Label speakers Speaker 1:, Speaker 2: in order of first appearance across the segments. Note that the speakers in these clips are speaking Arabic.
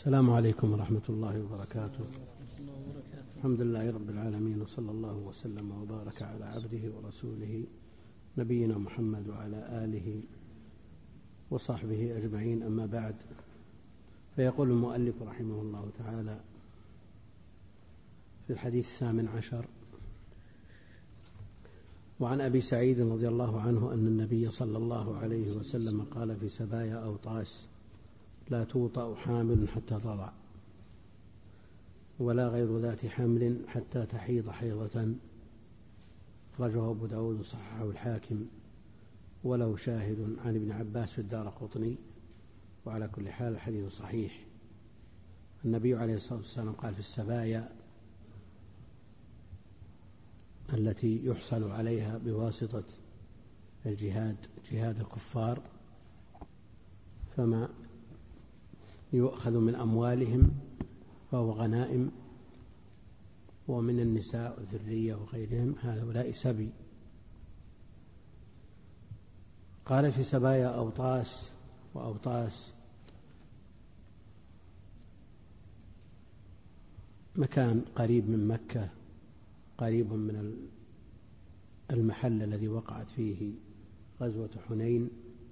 Speaker 1: السلام عليكم ورحمة الله وبركاته. الحمد لله رب العالمين، وصلى الله وسلم وبارك على عبده ورسوله نبينا محمد وعلى آله وصحبه أجمعين، أما بعد. فيقول المؤلف رحمه الله تعالى في الحديث 18: وعن أبي سعيد رضي الله عنه أن النبي صلى الله عليه وسلم قال في سبايا أوطاس: لا توطأ حامل حتى تضع، ولا غير ذات حمل حتى تحيض حيضة. أخرجه أبو داود وصححه الحاكم، وله شاهد عن ابن عباس في الدارقطني. وعلى كل حال الحديث صحيح. النبي عليه الصلاة والسلام قال في السبايا التي يحصل عليها بواسطة الجهاد، جهاد الكفار، فما يؤخذ من أموالهم فهو غنائم، ومن النساء والذرية وغيرهم هؤلاء سبي. قال في سبايا أوطاس، وأوطاس مكان قريب من مكة، قريب من المحل الذي وقعت فيه غزوة حنين،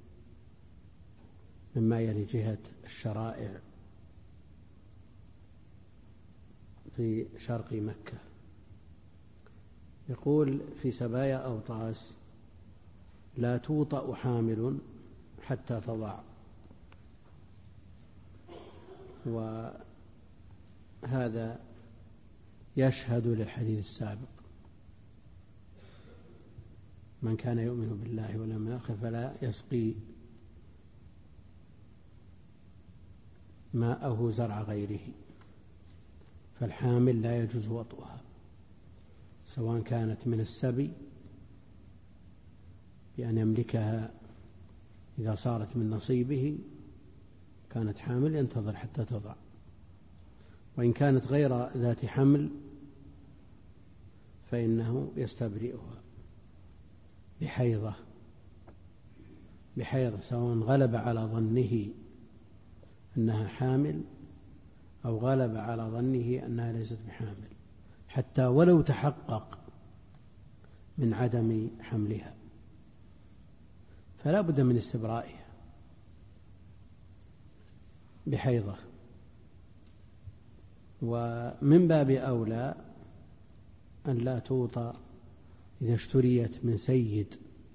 Speaker 1: مما يلي جهة الشرائع في شرق مكة. يقول في سبايا أوطاس: لا توطأ حامل حتى تضع. وهذا يشهد للحديث السابق: من كان يؤمن بالله واليوم الآخر فلا يسقي ماءه زرع غيره. فالحامل لا يجوز وطئها، سواء كانت من السبي بأن يملكها إذا صارت من نصيبه كانت حامل ينتظر حتى تضع، وإن كانت غير ذات حمل فإنه يستبرئها بحيضة، سواء غلب على ظنه أنها حامل أو غلب على ظنه أنها ليست بحامل، حتى ولو تحقق من عدم حملها فلا بد من استبرائها بحيضة. ومن باب أولى أن لا توطأ إذا اشتريت من سيد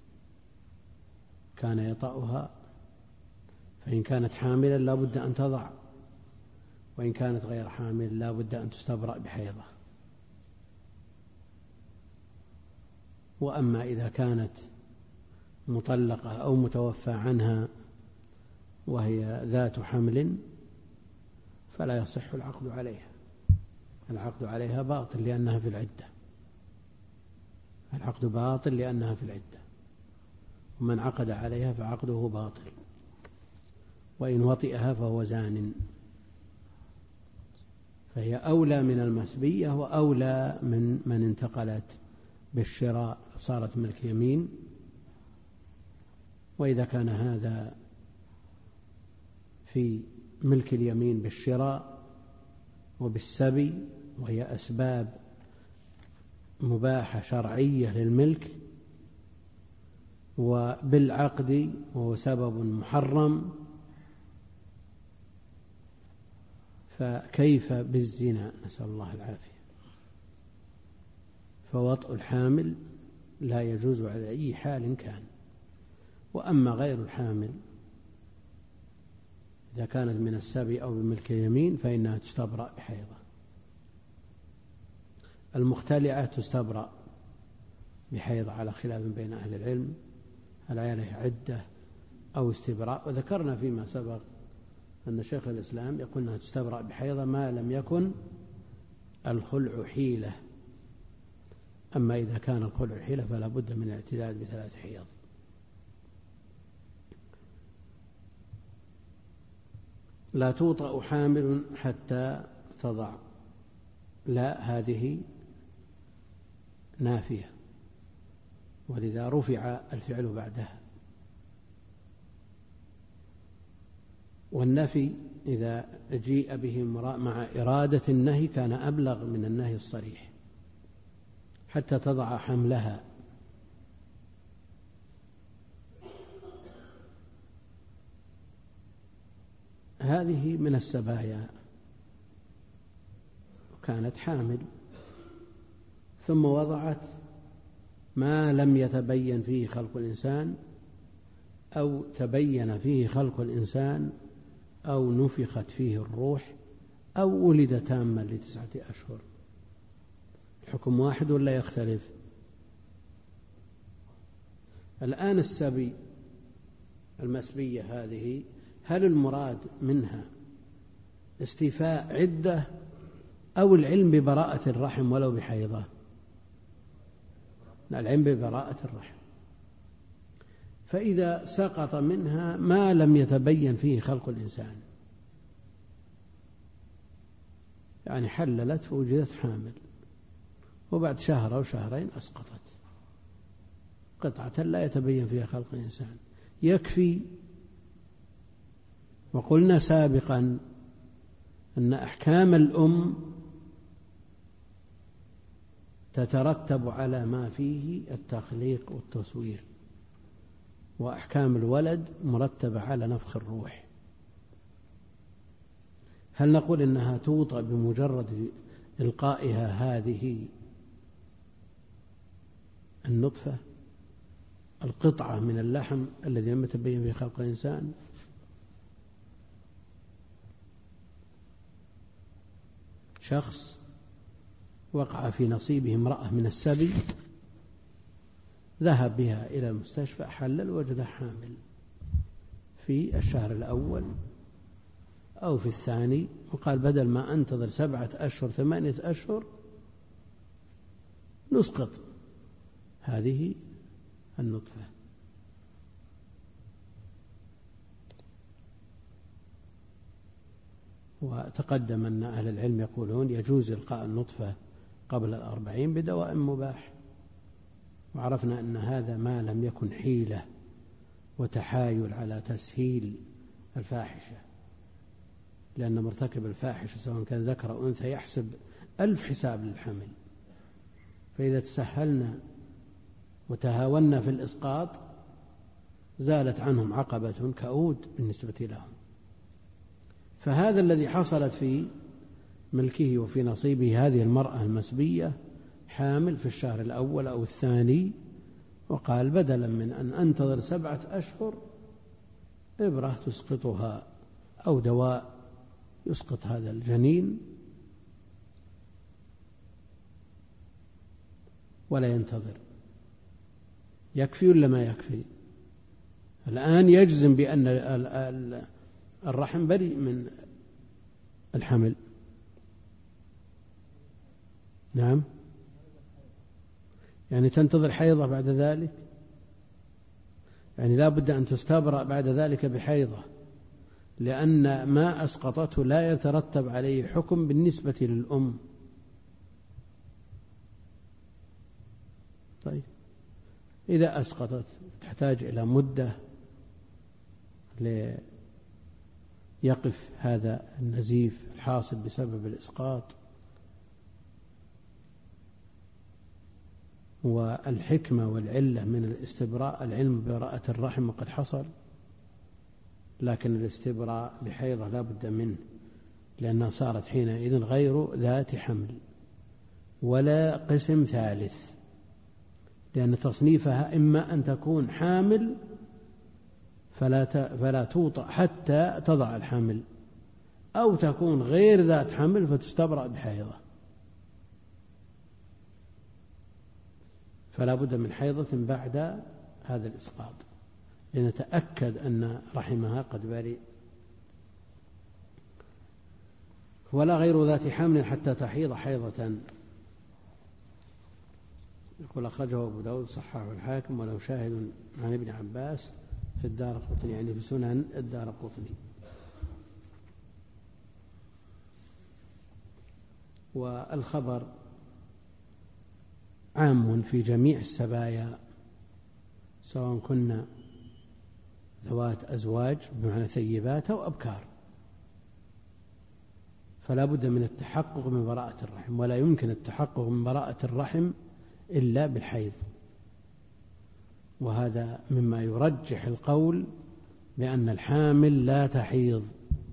Speaker 1: كان يطأها، فإن كانت حاملا لا بد أن تضع، وإن كانت غير حامل لا بد أن تستبرأ بحيضة. وأما إذا كانت مطلقة أو متوفى عنها وهي ذات حمل فلا يصح العقد عليها. العقد عليها باطل لأنها في العدة، العقد باطل لأنها في العدة، ومن عقد عليها فعقده باطل، وإن وطئها فهو زان. فهي أولى من المسبية وأولى من انتقلت بالشراء فصارت ملك يمين. وإذا كان هذا في ملك اليمين بالشراء وبالسبي، وهي أسباب مباحة شرعية للملك، وبالعقد وهو سبب محرم، فكيف بالزنا؟ نسأل الله العافية. فوطء الحامل لا يجوز على أي حال كان. وأما غير الحامل إذا كانت من السبي أو بملك اليمين فإنها تستبرأ بحيضة. المختلعة تستبرأ بحيضة على خلاف بين أهل العلم، هل عليها عدة أو استبراء. وذكرنا فيما سبق أن شيخ الإسلام يقول أنها تستبرأ بحيضة ما لم يكن الخلع حيلة. أما إذا كان الخلع حيلة فلا بد من الاعتداد ب3 حيض. لا توطأ حامل حتى تضع، لا، هذه نافية، ولذا رفع الفعل بعدها. والنفي إذا جيء به مع إرادة النهي كان أبلغ من النهي الصريح حتى تضع حملها. هذه من السبايا، وكانت حامل ثم وضعت ما لم يتبين فيه خلق الإنسان أو تبين فيه خلق الإنسان أو نفخت فيه الروح أو ولد تاما ل9 أشهر. الحكم واحد ولا يختلف؟ الآن السبي المسبية هذه هل المراد منها استيفاء عدة أو العلم ببراءة الرحم ولو بحيضة؟ العلم ببراءة الرحم. فإذا سقط منها ما لم يتبين فيه خلق الإنسان، يعني حللت فوجدت حامل وبعد شهر أو شهرين أسقطت قطعة لا يتبين فيها خلق الإنسان، يكفي. وقلنا سابقا أن أحكام الأم تترتب على ما فيه التخليق والتصوير، وأحكام الولد مرتبة على نفخ الروح. هل نقول إنها توطأ بمجرد إلقائها هذه النطفة القطعة من اللحم الذي لم يتبين فيه خلق الإنسان؟ شخص وقع في نصيبه امرأة من السبي، ذهب بها إلى المستشفى، حلل وجدها حامل في الشهر الأول أو في الثاني، وقال بدل ما أنتظر 7 أشهر 8 أشهر نسقط هذه النطفة. وتقدم أن أهل العلم يقولون يجوز إلقاء النطفة قبل 40 بدواء مباح، وعرفنا أن هذا ما لم يكن حيلة وتحايل على تسهيل الفاحشة، لأن مرتكب الفاحشة سواء كان ذكر أو أنثى يحسب 1000 حساب للحمل، فإذا تسهلنا وتهاونا في الإسقاط زالت عنهم عقبة كؤود بالنسبة لهم. فهذا الذي حصلت في ملكه وفي نصيبه هذه المرأة المسبية حامل في الشهر الأول أو الثاني، وقال بدلا من أن أنتظر 7 أشهر إبرة تسقطها أو دواء يسقط هذا الجنين ولا ينتظر. يكفي ولا ما يكفي؟ الآن يجزم بأن الرحم بريء من الحمل. نعم، يعني تنتظر حيضة بعد ذلك، يعني لا بد أن تستبرأ بعد ذلك بحيضة، لأن ما أسقطته لا يترتب عليه حكم بالنسبة للأم. طيب إذا أسقطت تحتاج إلى مدة ليقف هذا النزيف الحاصل بسبب الإسقاط، والحكمة والعلة من الاستبراء العلم ببراءة الرحم وقد حصل، لكن الاستبراء بحيضة لا بد منه، لأنها صارت حينئذ غير ذات حمل ولا قسم ثالث، لأن تصنيفها إما أن تكون حامل فلا توطأ حتى تضع الحمل، أو تكون غير ذات حمل فتستبرأ بحيضة، فلا بد من حيضة بعد هذا الإسقاط لنتأكد أن رحمها قد برئ. ولا غير ذات حمل حتى تحيض حيضة. يقول أخرجه أبو داود صححه الحاكم وله شاهد عن ابن عباس في الدارقطني، يعني في سنن الدارقطني. والخبر عام في جميع السبايا سواء كنا ذوات أزواج بمعنى ثيبات أو أبكار، فلا بد من التحقق من براءة الرحم، ولا يمكن التحقق من براءة الرحم إلا بالحيض. وهذا مما يرجح القول بأن الحامل لا تحيض.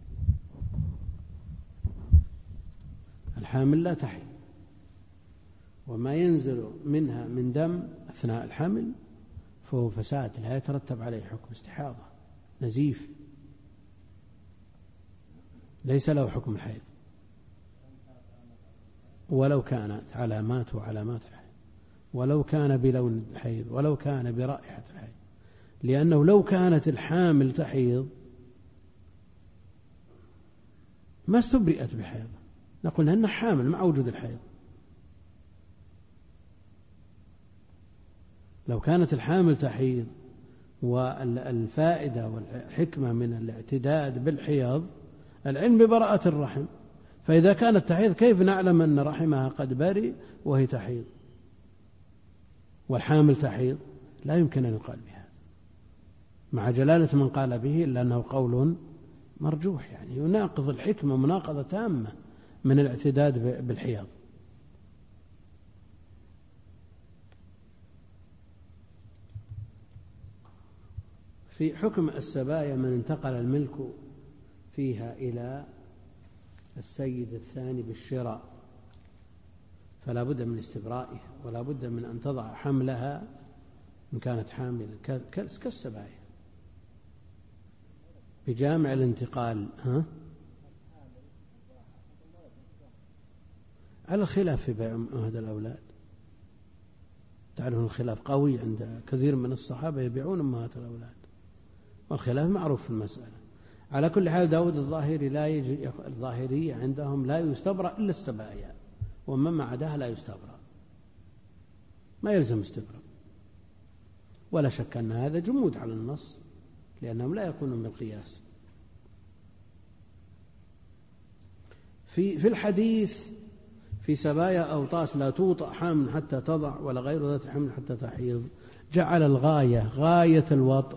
Speaker 1: الحامل لا تحيض، وما ينزل منها من دم أثناء الحمل فهو فساد لا يترتب عليه حكم استحاضة، نزيف، ليس له حكم الحيض، ولو كانت علامات الحيض، ولو كان بلون الحيض، ولو كان برائحة الحيض. لأنه لو كانت الحامل تحيض ما استبرئت بحيض، نقول أنها حامل مع وجود الحيض. لو كانت الحامل تحيض والفائدة والحكمة من الاعتداد بالحيض العلم ببراءة الرحم، فإذا كانت تحيض كيف نعلم أن رحمها قد برئ وهي تحيض والحامل تحيض؟ لا يمكن أن يقال بها مع جلالة من قال به، إلا أنه قول مرجوح، يعني يناقض الحكمة مناقضة تامة من الاعتداد بالحيض. في حكم السبايا من انتقل الملك فيها إلى السيد الثاني بالشراء فلا بد من استبرائها، ولا بد من أن تضع حملها إن كانت حاملة كالسبايا بجامع الانتقال. على الخلاف في بيع هذا الأولاد، تعرفون الخلاف قوي عند كثير من الصحابة يبيعون أمهات الأولاد، والخلاف معروف في المسألة. على كل حال داود الظاهري الظاهرية عندهم لا يستبرأ إلا السبايا، ومما عداها لا يستبرأ، ما يلزم استبرأ. ولا شك أن هذا جمود على النص، لأنهم لا يكونون بالقياس. في الحديث في سبايا أوطاس لا توطأ حامل حتى تضع ولا غير ذات حمل حتى تحيض، جعل الغاية غاية الوطء،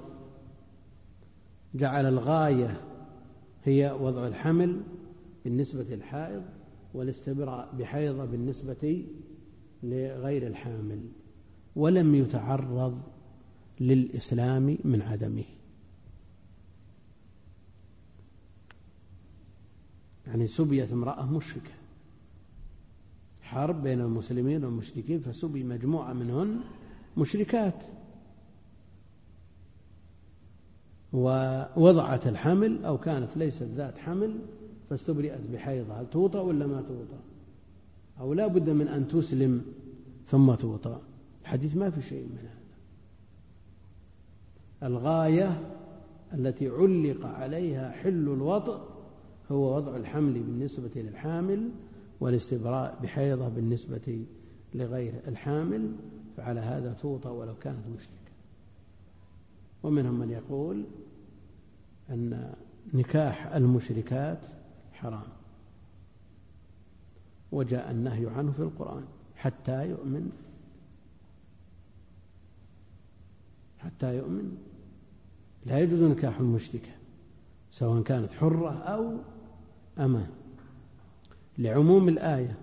Speaker 1: جعل الغاية هي وضع الحمل بالنسبة للحائض، والاستبراء بحيضة بالنسبة لغير الحامل، ولم يتعرض للإسلام من عدمه. يعني سبيت امرأة مشركة، حرب بين المسلمين والمشركين، فسبي مجموعة منهن مشركات، ووضعت الحمل أو كانت ليست ذات حمل فاستبرئت بحيضها. هل توطأ ولا ما توطأ؟ أو لا بد من أن تسلم ثم توطأ؟ الحديث ما في شيء من هذا. الغاية التي علق عليها حل الوطء هو وضع الحمل بالنسبة للحامل، والاستبراء بحيضة بالنسبة لغير الحامل، فعلى هذا توطأ ولو كانت مشركة. ومنهم من يقول أن نكاح المشركات حرام، وجاء النهي عنه في القرآن حتى يؤمن، حتى يؤمن. لا يجوز نكاح المشركة سواء كانت حرة أو أمة، لعموم الآية.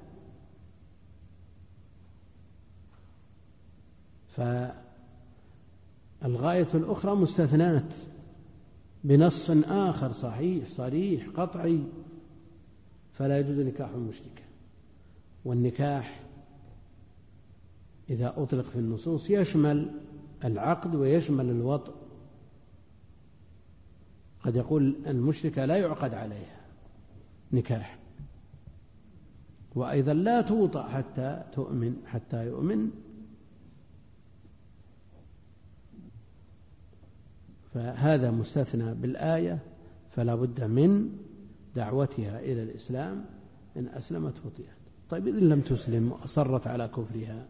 Speaker 1: فالغاية الأخرى مستثنات بنص آخر صحيح صريح قطعي، فلا يجوز نكاح المشركة. والنكاح إذا أطلق في النصوص يشمل العقد ويشمل الوطء. قد يقول المشركة لا يعقد عليها نكاح، وأيضا لا توطأ حتى تؤمن، حتى يؤمن. فهذا مستثنى بالآية، فلا بد من دعوتها إلى الإسلام، إن أسلمت وطئت. طيب إذن لم تسلم وأصرت على كفرها،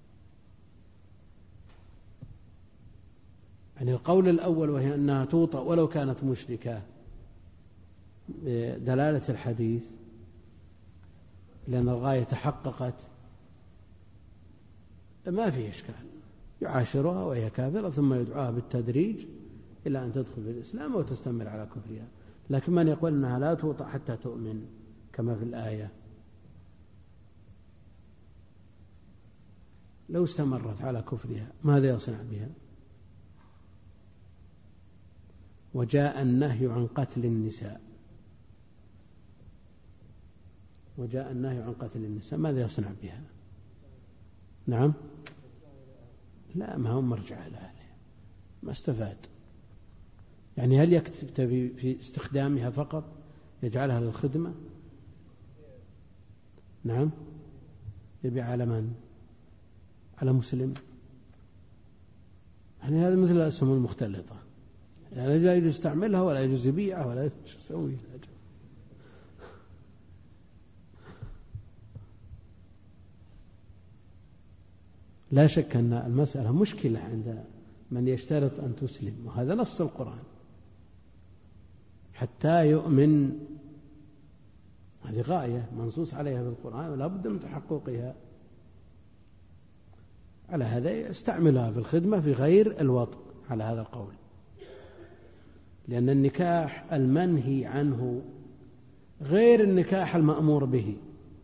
Speaker 1: يعني القول الأول وهي أنها توطأ ولو كانت مشركة بدلالة الحديث لأن الغاية تحققت، ما فيه إشكال، يعاشرها وهي كافرة ثم يدعوها بالتدريج إلى أن تدخل في الإسلام وتستمر على كفرها. لكن من يقول أنها لا توطأ حتى تؤمن كما في الآية. لو استمرت على كفرها ماذا يصنع بها؟ وجاء النهي عن قتل النساء، وجاء النهي عن قتل النساء، ماذا يصنع بها؟ نعم، لا، ما هو مرجع إلى أهلها، ما استفاد. يعني هل يكتفي في استخدامها فقط، يجعلها للخدمة؟ نعم، يبيع على من؟ على مسلم؟ يعني هذا مثل الأسهم المختلطة، يعني لا يجوز يستعملها ولا يجوز يبيعها ولا يجوز يسوي. لا شك أن المسألة مشكلة عند من يشترط أن تسلم، وهذا نص القرآن حتى يؤمن، هذه غاية منصوص عليها في القرآن ولا بد من تحققها. على هذا يستعملها في الخدمة في غير الوطء على هذا القول، لأن النكاح المنهي عنه غير النكاح المأمور به،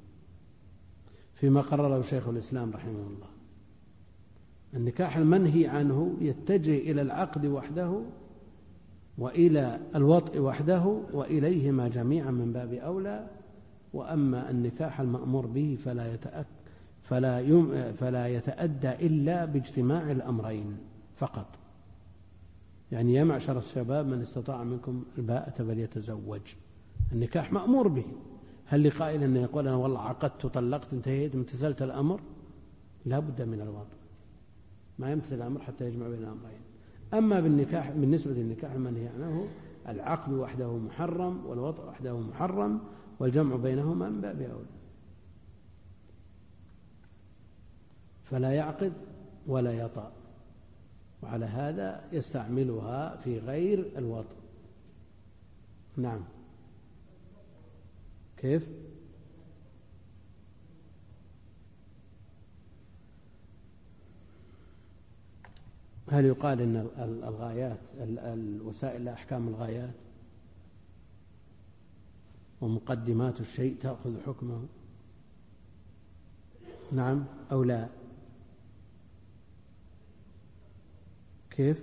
Speaker 1: فيما قرره شيخ الإسلام رحمه الله. النكاح المنهي عنه يتجه إلى العقد وحده وإلى الوطء وحده وإليهما جميعا من باب أولى. وأما النكاح المأمور به فلا يتأدى إلا باجتماع الأمرين فقط. يعني يا معشر الشباب من استطاع منكم الباءة فليتزوج، النكاح مأمور به. هل لقائل أن يقول أنا والله عقدت طلقت انتهيت امتثلت الأمر؟ لا بد من الوطء، ما يمتثل الأمر حتى يجمع بين الأمرين. أما بالنكاح، بالنسبة للنكاح المنهي عنه العقد وحده محرم والوطء وحده محرم، والجمع بينهما من باب أولى. فلا يعقد ولا يطأ، وعلى هذا يستعملها في غير الوطء. نعم، كيف؟ هل يقال إن الغايات الوسائل أحكام الغايات ومقدمات الشيء تأخذ حكمه؟ نعم أو لا؟ كيف؟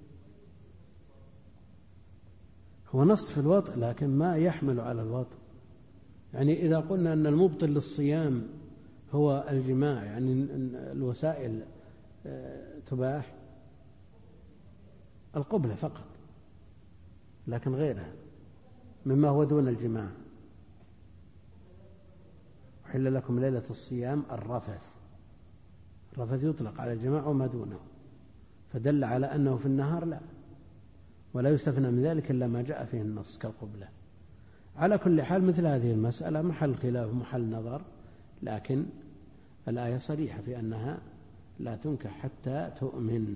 Speaker 1: هو نص في الوطء لكن ما يحمل على الوطء. يعني إذا قلنا أن المبطل للصيام هو الجماع، يعني الوسائل تباح القبلة فقط، لكن غيرها مما هو دون الجماع. أحل لكم ليلة الصيام الرفث يطلق على الجماع وما دونه، فدل على أنه في النهار لا، ولا يستثنى من ذلك إلا ما جاء فيه النص كالقبلة. على كل حال مثل هذه المسألة محل خلاف محل نظر، لكن الآية صريحة في أنها لا تنكح حتى تؤمن.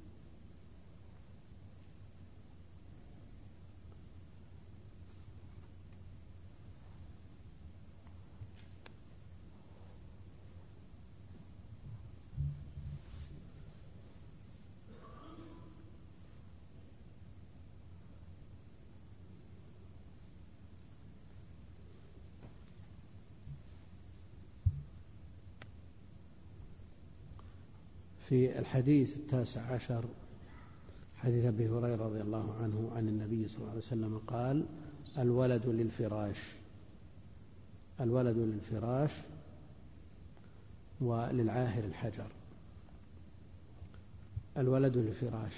Speaker 1: في الحديث 19 حديث أبي هريرة رضي الله عنه عن النبي صلى الله عليه وسلم قال: الولد للفراش وللعاهر الحجر. الولد للفراش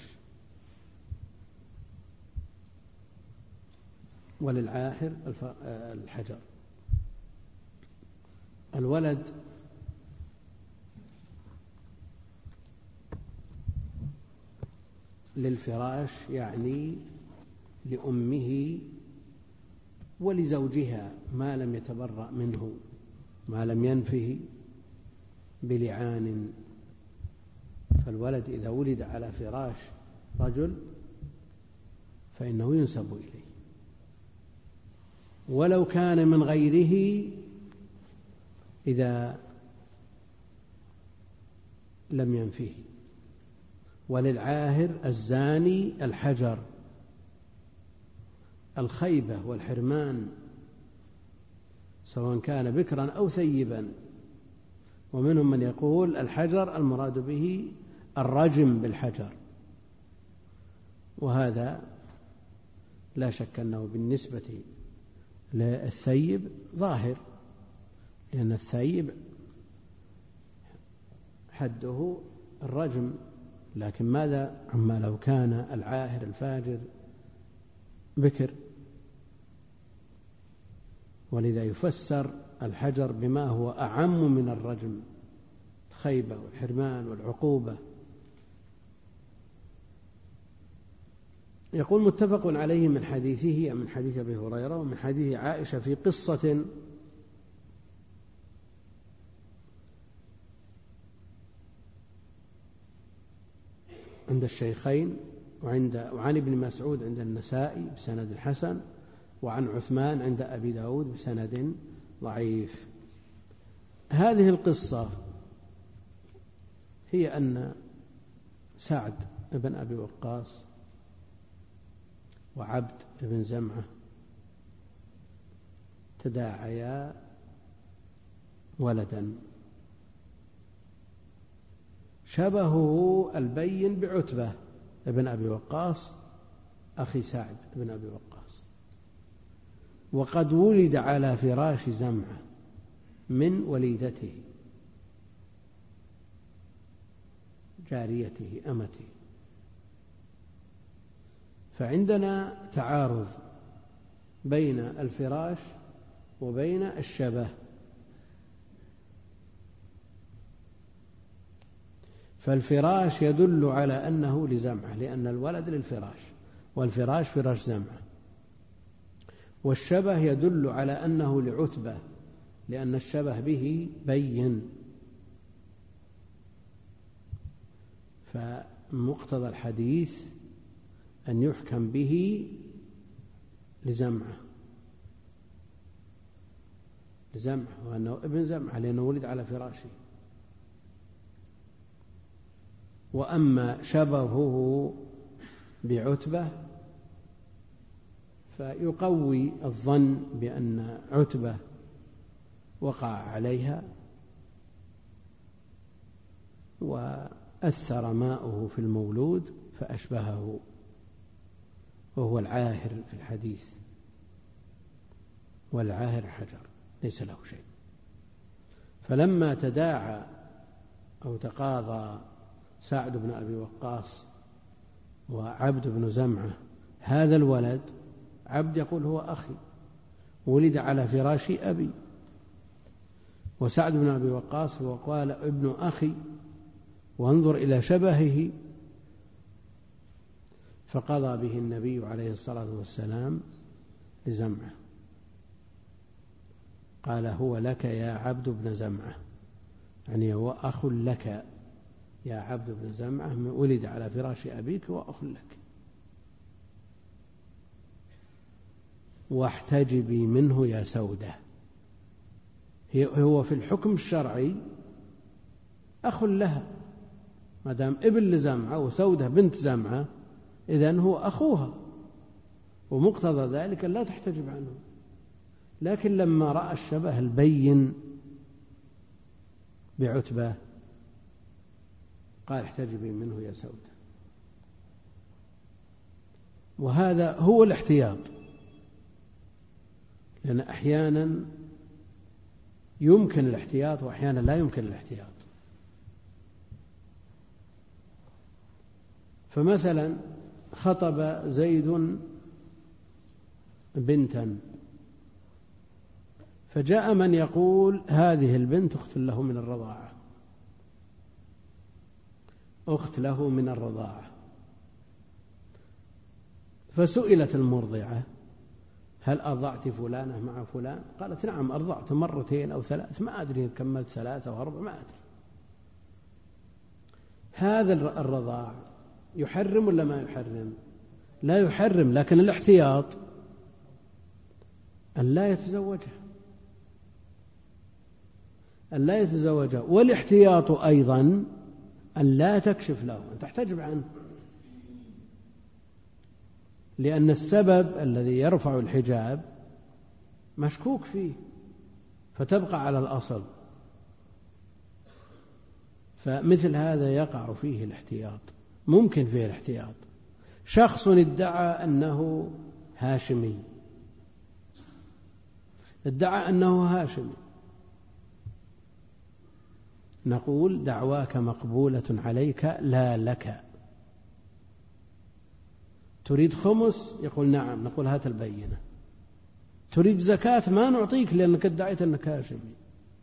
Speaker 1: وللعاهر الحجر. الولد للفراش يعني لأمه ولزوجها ما لم يتبرأ منه، ما لم ينفه بلعان. فالولد إذا ولد على فراش رجل فإنه ينسب إليه، ولو كان من غيره إذا لم ينفه. وللعاهر الزاني الحجر. الخيبة والحرمان سواء كان بكرا أو ثيبا. ومنهم من يقول الحجر المراد به الرجم بالحجر، وهذا لا شك أنه بالنسبة للثيب ظاهر، لأن الثيب حده الرجم. لكن ماذا عما لو كان العاهر الفاجر بكر؟ ولذا يفسر الحجر بما هو أعم من الرجم، الخيبة والحرمان والعقوبة. يقول متفق عليه من حديثه، من حديث أبي هريرة ومن حديث عائشة في قصة عند الشيخين وعن ابن مسعود عند النسائي بسند حسن، وعن عثمان عند أبي داود بسند ضعيف. هذه القصة هي أن سعد بن أبي وقاص وعبد بن زمعة تداعيا ولدا شبهه البين بعتبة بن أبي وقاص أخي سعد بن أبي وقاص، وقد ولد على فراش زمعة من وليدته جاريته أمته. فعندنا تعارض بين الفراش وبين الشبه. فالفراش يدل على أنه لزمعة لأن الولد للفراش، والفراش فراش زمعة. والشبه يدل على أنه لعتبة لأن الشبه به بين. فمقتضى الحديث أن يحكم به لزمعة وأنه ابن زمعة لأنه ولد على فراشه. وأما شبهه بعتبة فيقوي الظن بأن عتبة وقع عليها وأثر ماؤه في المولود فأشبهه، وهو العاهر في الحديث، والعاهر حجر ليس له شيء. فلما تداعى أو تقاضى سعد بن أبي وقاص وعبد بن زمعة هذا الولد، عبد يقول هو أخي ولد على فراش أبي، وسعد بن أبي وقاص هو قال ابن أخي، وانظر إلى شبهه. فقضى به النبي عليه الصلاة والسلام لزمعة، قال هو لك يا عبد بن زمعة، يعني هو أخ لك يا عبد بن زمعة، ولد على فراش أبيك وأخ لك، واحتجبي منه يا سودة. هو في الحكم الشرعي أخ لها ما دام ابن لزمعة، وسودة بنت زمعة إذن هو أخوها، ومقتضى ذلك لا تحتجب عنه. لكن لما رأى الشبه البين بعتبة قال احتجبي منه يا سودة. وهذا هو الاحتياط، لأن أحيانا يمكن الاحتياط وأحيانا لا يمكن الاحتياط. فمثلا خطب زيد بنتا، فجاء من يقول هذه البنت أخت له من الرضاعة، أخت له من الرضاعة. فسئلت المرضعة هل أرضعت فلانة مع فلان؟ قالت نعم أرضعت مرتين أو ثلاث، ما أدري كملت 3 أو 4 ما أدري. هذا الرضاع يحرم ولا ما يحرم؟ لا يحرم، لكن الاحتياط أن لا يتزوجها، والاحتياط أيضا أن لا تكشف له، أن تحتجب عنه، لأن السبب الذي يرفع الحجاب مشكوك فيه، فتبقى على الأصل. فمثل هذا يقع فيه الاحتياط، ممكن فيه الاحتياط. شخص ادعى أنه هاشمي، ادعى أنه هاشمي، نقول دعواك مقبولة عليك لا لك. تريد خمس؟ يقول نعم، نقول هات البينة. تريد زكاة؟ ما نعطيك لأنك ادعيت أنك هاشمي،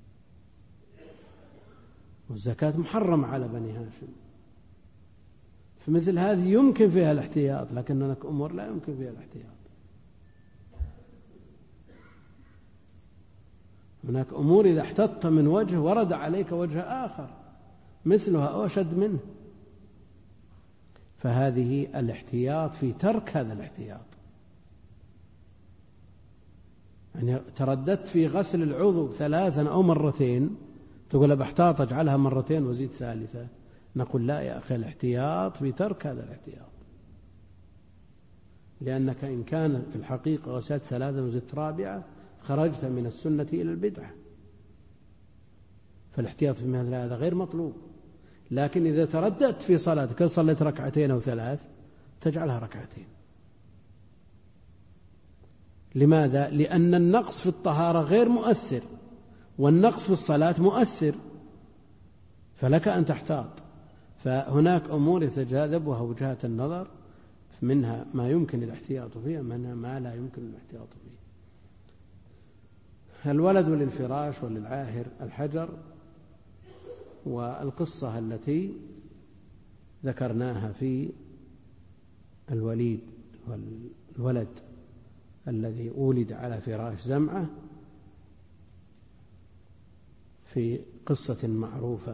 Speaker 1: والزكاة محرمة على بني هاشم. فمثل هذه يمكن فيها الاحتياط، لكن هناك أمور لا يمكن فيها الاحتياط. هناك أمور إذا احتطت من وجه ورد عليك وجه آخر مثلها أو أشد منه، فهذه الاحتياط في ترك هذا الاحتياط. يعني ترددت في غسل العضو 3 أو مرتين، تقول بحتاط أجعلها 2 وزيد 3. نقول لا يا أخي، الاحتياط في ترك هذا الاحتياط، لأنك إن كان في الحقيقة غسلت 3 وزدت 4 خرجت من السنة إلى البدعة، فالاحتياط في مثل هذا غير مطلوب. لكن إذا ترددت في صلاتك، صليت 2 أو 3 تجعلها 2. لماذا؟ لأن النقص في الطهارة غير مؤثر، والنقص في الصلاة مؤثر، فلك أن تحتاط. فهناك أمور يتجاذبها وجهات النظر، منها ما يمكن الاحتياط فيه، منها ما لا يمكن الاحتياط فيه. الولد للفراش وللعاهر الحجر، والقصة التي ذكرناها في الوليد والولد الذي ولد على فراش زمعة في قصة معروفة.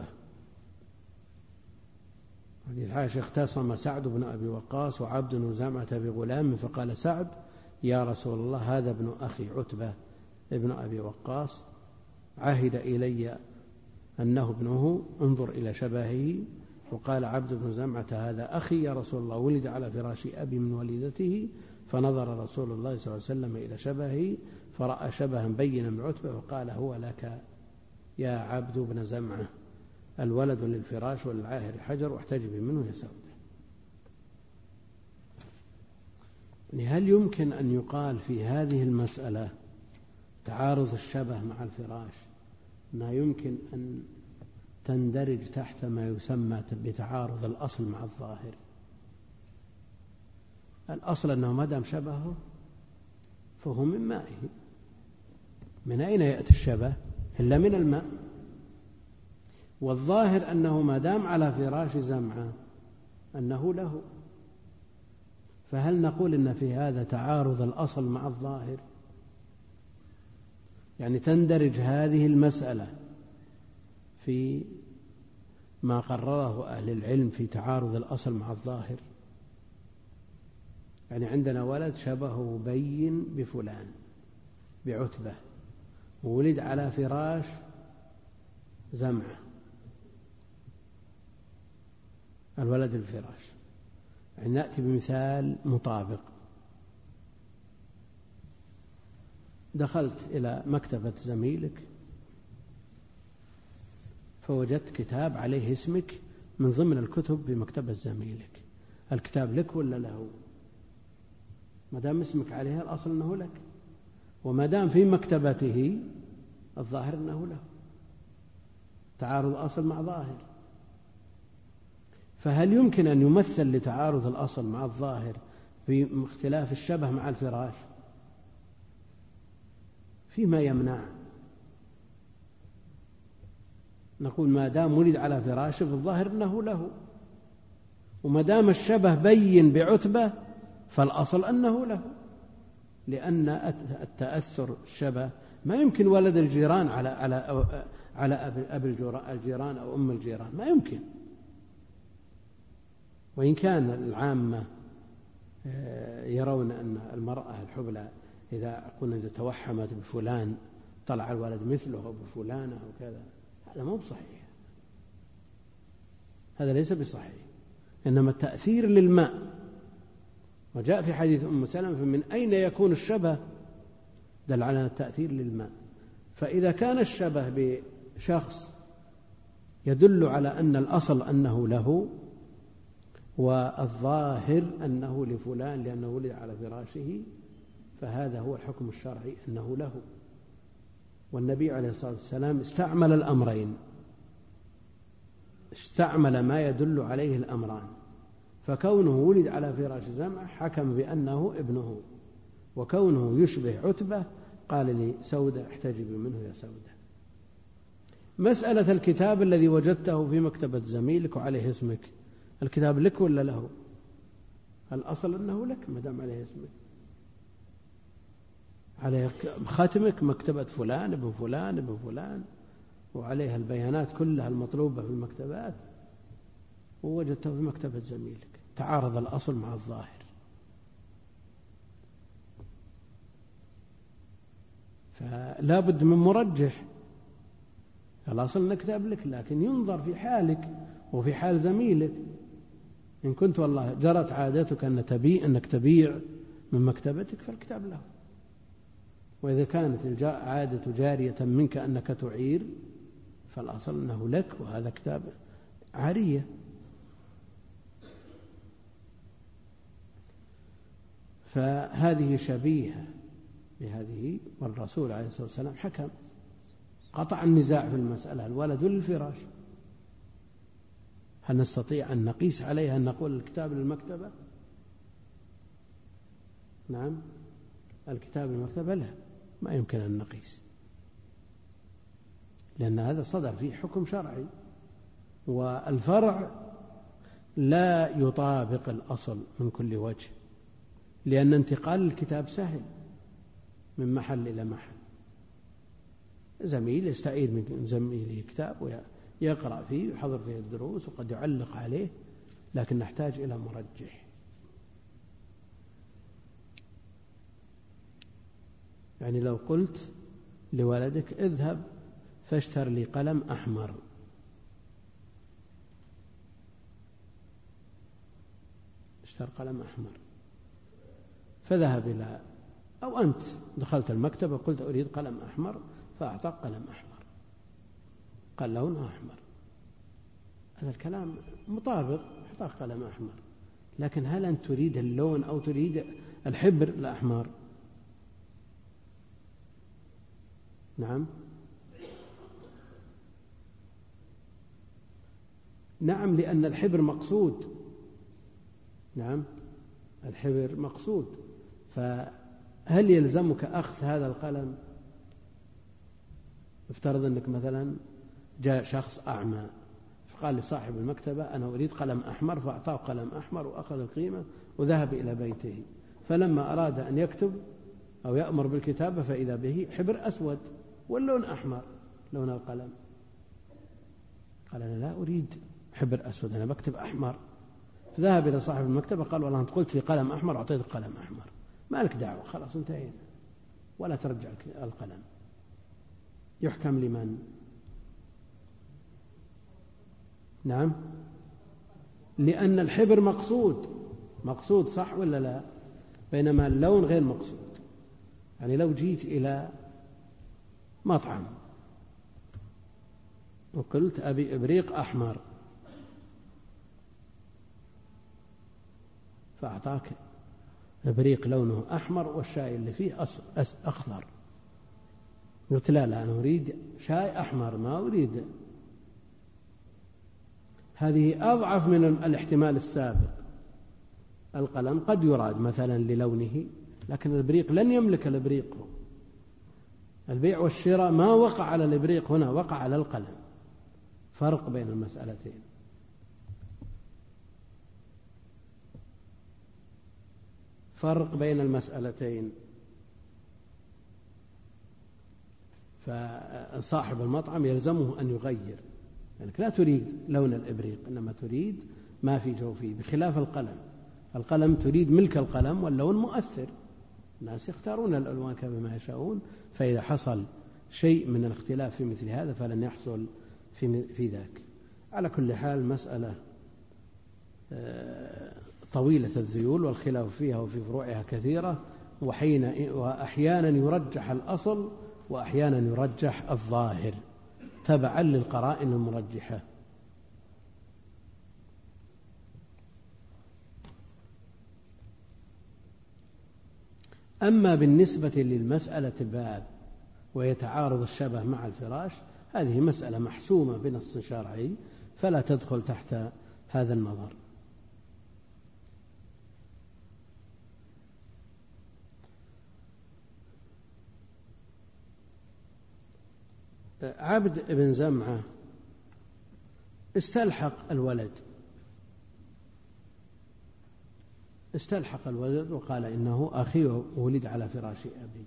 Speaker 1: حديث عائشة: اختصم سعد بن أبي وقاص وعبد بن زمعة بغلام، فقال سعد: يا رسول الله، هذا ابن أخي عتبة ابن أبي وقاص، عهد إلي أنه ابنه، انظر إلى شبهه. وقال عبد بن زمعة: هذا أخي يا رسول الله، ولد على فراش أبي من وليدته. فنظر رسول الله صلى الله عليه وسلم إلى شبهه فرأى شبها بينا من عتبة، وقال: هو لك يا عبد بن زمعة، الولد للفراش وللعاهر الحجر، واحتجب منه يا سودة. يعني هل يمكن أن يقال في هذه المسألة تعارض الشبه مع الفراش أنها يمكن أن تندرج تحت ما يسمى بتعارض الأصل مع الظاهر؟ الأصل أنه ما دام شبهه فهو من مائه. من أين يأتي الشبه إلا من الماء؟ والظاهر أنه ما دام على فراش زمعة أنه له. فهل نقول إن في هذا تعارض الأصل مع الظاهر؟ يعني تندرج هذه المسألة في ما قرره أهل العلم في تعارض الأصل مع الظاهر؟ يعني عندنا ولد شبهه بين بفلان بعتبة، وولد على فراش زمعة، الولد الفراش. يعني نأتي بمثال مطابق. دخلت إلى مكتبة زميلك فوجدت كتاب عليه اسمك من ضمن الكتب بمكتبة زميلك. الكتاب لك ولا له؟ ما دام اسمك عليها الأصل أنه لك، وما دام في مكتبته الظاهر أنه له. تعارض أصل مع ظاهر. فهل يمكن أن يمثل لتعارض الأصل مع الظاهر في اختلاف الشبه مع الفراش؟ فيما يمنع. نقول ما دام ولد على فراشه فالظاهر أنه له، وما دام الشبه بين بعتبة فالأصل أنه له، لأن التأثر الشبه ما يمكن ولد الجيران على أبي الجيران أو أم الجيران، ما يمكن. وإن كان العامة يرون أن المرأة الحبلى إذا قلنا توحمت بفلان طلع الولد مثله أو بفلانة أو كذا، هذا مو بصحيح، هذا ليس بصحيح. إنما التأثير للماء. وجاء في حديث أم سلمة: فمن أين يكون الشبه؟ دل على التأثير للماء. فإذا كان الشبه بشخص يدل على أن الأصل أنه له، والظاهر أنه لفلان لأنه ولد على فراشه، فهذا هو الحكم الشرعي أنه له. والنبي عليه الصلاة والسلام استعمل الأمرين، استعمل ما يدل عليه الأمران، فكونه ولد على فراش زمع حكم بأنه ابنه، وكونه يشبه عتبة قال لي سودة احتجبي منه يا سودة. مسألة الكتاب الذي وجدته في مكتبة زميلك وعليه اسمك، الكتاب لك ولا له؟ الأصل أنه لك ما دام عليه اسمك، عليه ختمك مكتبة فلان ابن فلان ابن فلان، وعليها البيانات كلها المطلوبة في المكتبات، ووجدته في مكتبة زميلك، تعارض الأصل مع الظاهر. فلا بد من مرجح. الأصل أن كتاب لك، لكن ينظر في حالك وفي حال زميلك. إن كنت والله جرت عادتك أنك تبيع من مكتبتك فالكتاب له، وإذا كانت عادة جارية منك أنك تعير فالأصل أنه لك، وهذا كتاب عارية. فهذه شبيهة بهذه، والرسول عليه الصلاة والسلام حكم قطع النزاع في المسألة، الولد للفراش. هل نستطيع أن نقيس عليها أن نقول الكتاب للمكتبة؟ نعم، الكتاب للمكتبة لا، ما يمكن أن نقيس، لأن هذا صدر فيه حكم شرعي، والفرع لا يطابق الأصل من كل وجه، لأن انتقال الكتاب سهل من محل إلى محل. زميل يستعيد من زميله كتاب ويقرأ فيه ويحضر فيه الدروس وقد يعلق عليه، لكن نحتاج إلى مرجح. يعني لو قلت لولدك اذهب فاشتر لي قلم أحمر، اشتر قلم أحمر، فذهب إلى، أو أنت دخلت المكتبة وقلت أريد قلم أحمر، فأعطاك قلم أحمر، قال لونه أحمر، هذا الكلام مطابق، أعطاك قلم أحمر، لكن هل أنت تريد اللون أو تريد الحبر الأحمر؟ نعم، نعم، لأن الحبر مقصود. نعم، الحبر مقصود. فهل يلزمك أخذ هذا القلم؟ افترض أنك مثلا جاء شخص أعمى فقال لصاحب المكتبة أنا أريد قلم أحمر، فأعطاه قلم أحمر وأخذ القيمة وذهب إلى بيته، فلما أراد أن يكتب أو يأمر بالكتابة فإذا به حبر أسود واللون أحمر لون القلم، قال أنا لا أريد حبر أسود، أنا بكتب أحمر. فذهب إلى صاحب المكتبة قال والله أنت قلت لي قلم أحمر أعطيتك قلم أحمر، ما لك دعوة، خلاص انتهينا، ولا ترجع القلم. يحكم لمن؟ نعم، لأن الحبر مقصود صح ولا لا؟ بينما اللون غير مقصود. يعني لو جيت إلى مطعم وقلت أبي إبريق أحمر، فأعطاك إبريق لونه أحمر والشاي اللي فيه أخضر، قلت لا أنا أريد شاي أحمر ما أريد. هذه أضعف من الاحتمال السابق. القلم قد يراد مثلا للونه، لكن الإبريق لن يملك الإبريق. البيع والشراء ما وقع على الإبريق هنا، وقع على القلم. فرق بين المسألتين. فرق بين المسألتين. فصاحب المطعم يلزمه أن يغير، يعني لا تريد لون الإبريق إنما تريد ما في جوفيه، بخلاف القلم تريد ملك القلم واللون مؤثر، الناس يختارون الألوان كما يشاءون، فإذا حصل شيء من الاختلاف في مثل هذا فلن يحصل في ذاك. على كل حال مسألة طويلة الذيول والخلاف فيها وفي فروعها كثيرة، وأحيانا يرجح الأصل وأحيانا يرجح الظاهر تبعا للقرائن المرجحة. أما بالنسبة للمسألة باب ويتعارض الشبه مع الفراش، هذه مسألة محسومة بنص شرعي فلا تدخل تحت هذا النظر. عبد بن زمعة استلحق الولد وقال إنه أخي ولد على فراش أبي.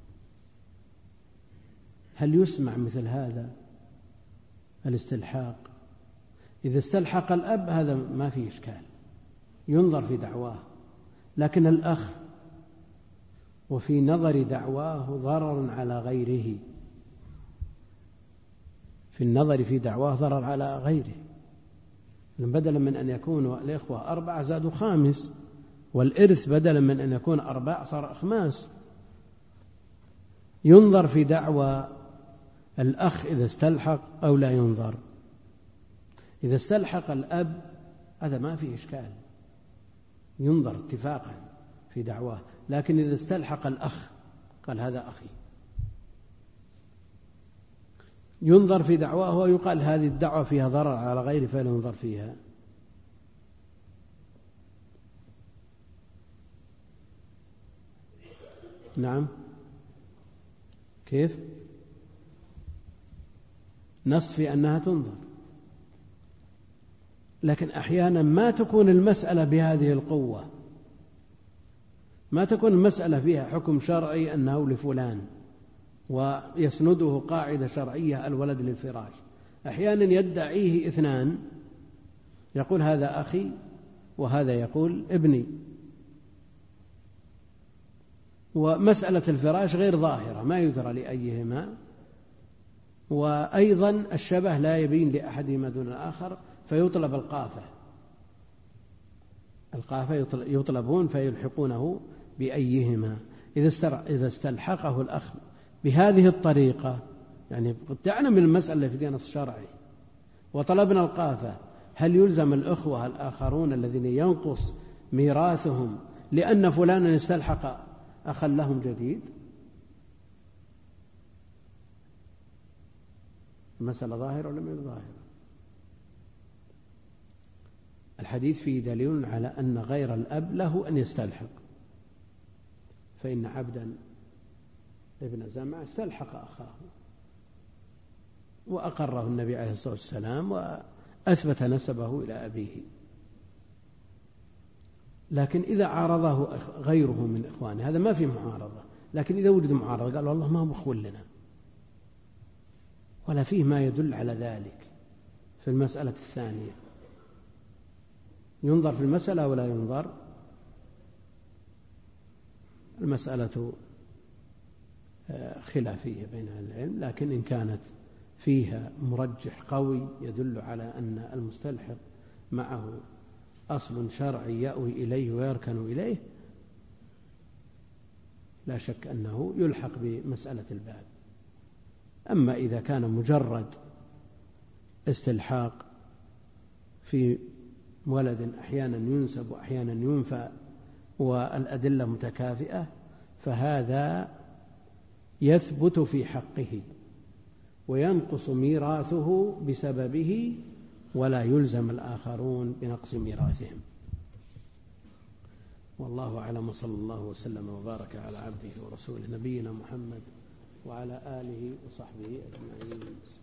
Speaker 1: هل يسمع مثل هذا الاستلحاق؟ إذا استلحق الأب هذا ما فيه إشكال، ينظر في دعواه، لكن الأخ وفي نظر دعواه ضرر على غيره، في النظر في دعواه ضرر على غيره، بدلا من أن يكونوا الإخوة 4 زادوا 5، والإرث بدلا من أن يكون 4 صار 5. ينظر في دعوى الأخ إذا استلحق أو لا ينظر. إذا استلحق الأب هذا ما فيه إشكال، ينظر اتفاقا في دعواه، لكن إذا استلحق الأخ قال هذا أخي، ينظر في دعواه ويقال هذه الدعوة فيها ضرر على غيره فلا ينظر فيها. نعم، كيف؟ نص في أنها تنظر، لكن أحيانا ما تكون المسألة بهذه القوة، ما تكون المسألة فيها حكم شرعي أنه لفلان ويسنده قاعدة شرعية الولد للفراش. أحيانا يدعيه 2، يقول هذا أخي وهذا يقول ابني، ومسألة الفراش غير ظاهرة ما يدرى لأيهما، وأيضا الشبه لا يبين لأحدهما دون الآخر، فيطلب القافة يطلبون فيلحقونه بأيهما. إذا استلحقه الأخ بهذه الطريقة، يعني قد دعنا من المسألة في نص شرعي وطلبنا القافة، هل يلزم الأخوة الآخرون الذين ينقص ميراثهم لأن فلانا استلحق أخا لهم جديد؟ المسألة ظاهرة ولا غير ظاهرة؟ الحديث فيه دليل على أن غير الأب له أن يستلحق، فإن عبدا ابن زمعة استلحق أخاه وأقره النبي عليه الصلاة والسلام وأثبت نسبه إلى أبيه. لكن إذا عارضه غيره من إخوانه هذا ما في معارضة، لكن إذا وجد معارضة قال والله ما هو مخول لنا، ولا فيه ما يدل على ذلك. في المسألة الثانية ينظر في المسألة ولا ينظر؟ المسألة خلافية بين أهل العلم، لكن إن كانت فيها مرجح قوي يدل على أن المستلحق معه أصل شرعي يأوي إليه ويركن إليه لا شك أنه يلحق بمسألة الباب. أما إذا كان مجرد استلحاق في ولد أحيانا ينسب وأحيانا ينفى والأدلة متكافئة فهذا يثبت في حقه وينقص ميراثه بسببه، ولا يلزم الآخرون بنقص ميراثهم. والله أعلم، وصلى الله وسلم وبارك على عبده ورسوله نبينا محمد وعلى آله وصحبه أجمعين.